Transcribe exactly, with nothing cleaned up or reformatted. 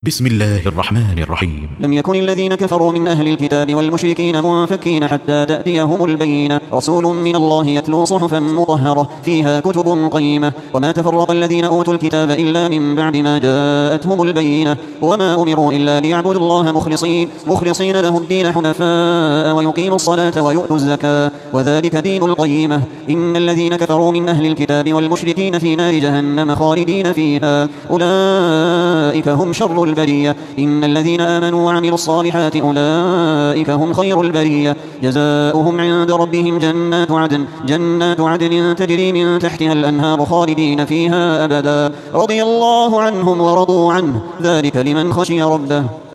بسم الله الرحمن الرحيم. لم يكن الذين كفروا من أهل الكتاب والمشركين منفكين حتى تأتيهم البينة، رسول من الله يتلو صحفا مطهرة فيها كتب قيمة. وما تفرق الذين أوتوا الكتاب إلا من بعد ما جاءتهم البينة، وما أمروا إلا ليعبدوا الله مخلصين, مخلصين له الدين حنفاء ويقيموا الصلاة ويؤتوا الزكاة، وذلك دين القيمة. إن الذين كفروا من أهل الكتاب والمشركين في نار جهنم خالدين فيها، أولئك هم شر البرية. إن الذين آمنوا وعملوا الصالحات أولئك هم خير البرية، جزاؤهم عند ربهم جنات عدن جنات عدن تجري من تحتها الأنهار خالدين فيها أبدا، رضي الله عنهم ورضوا عنه، ذلك لمن خشي ربه.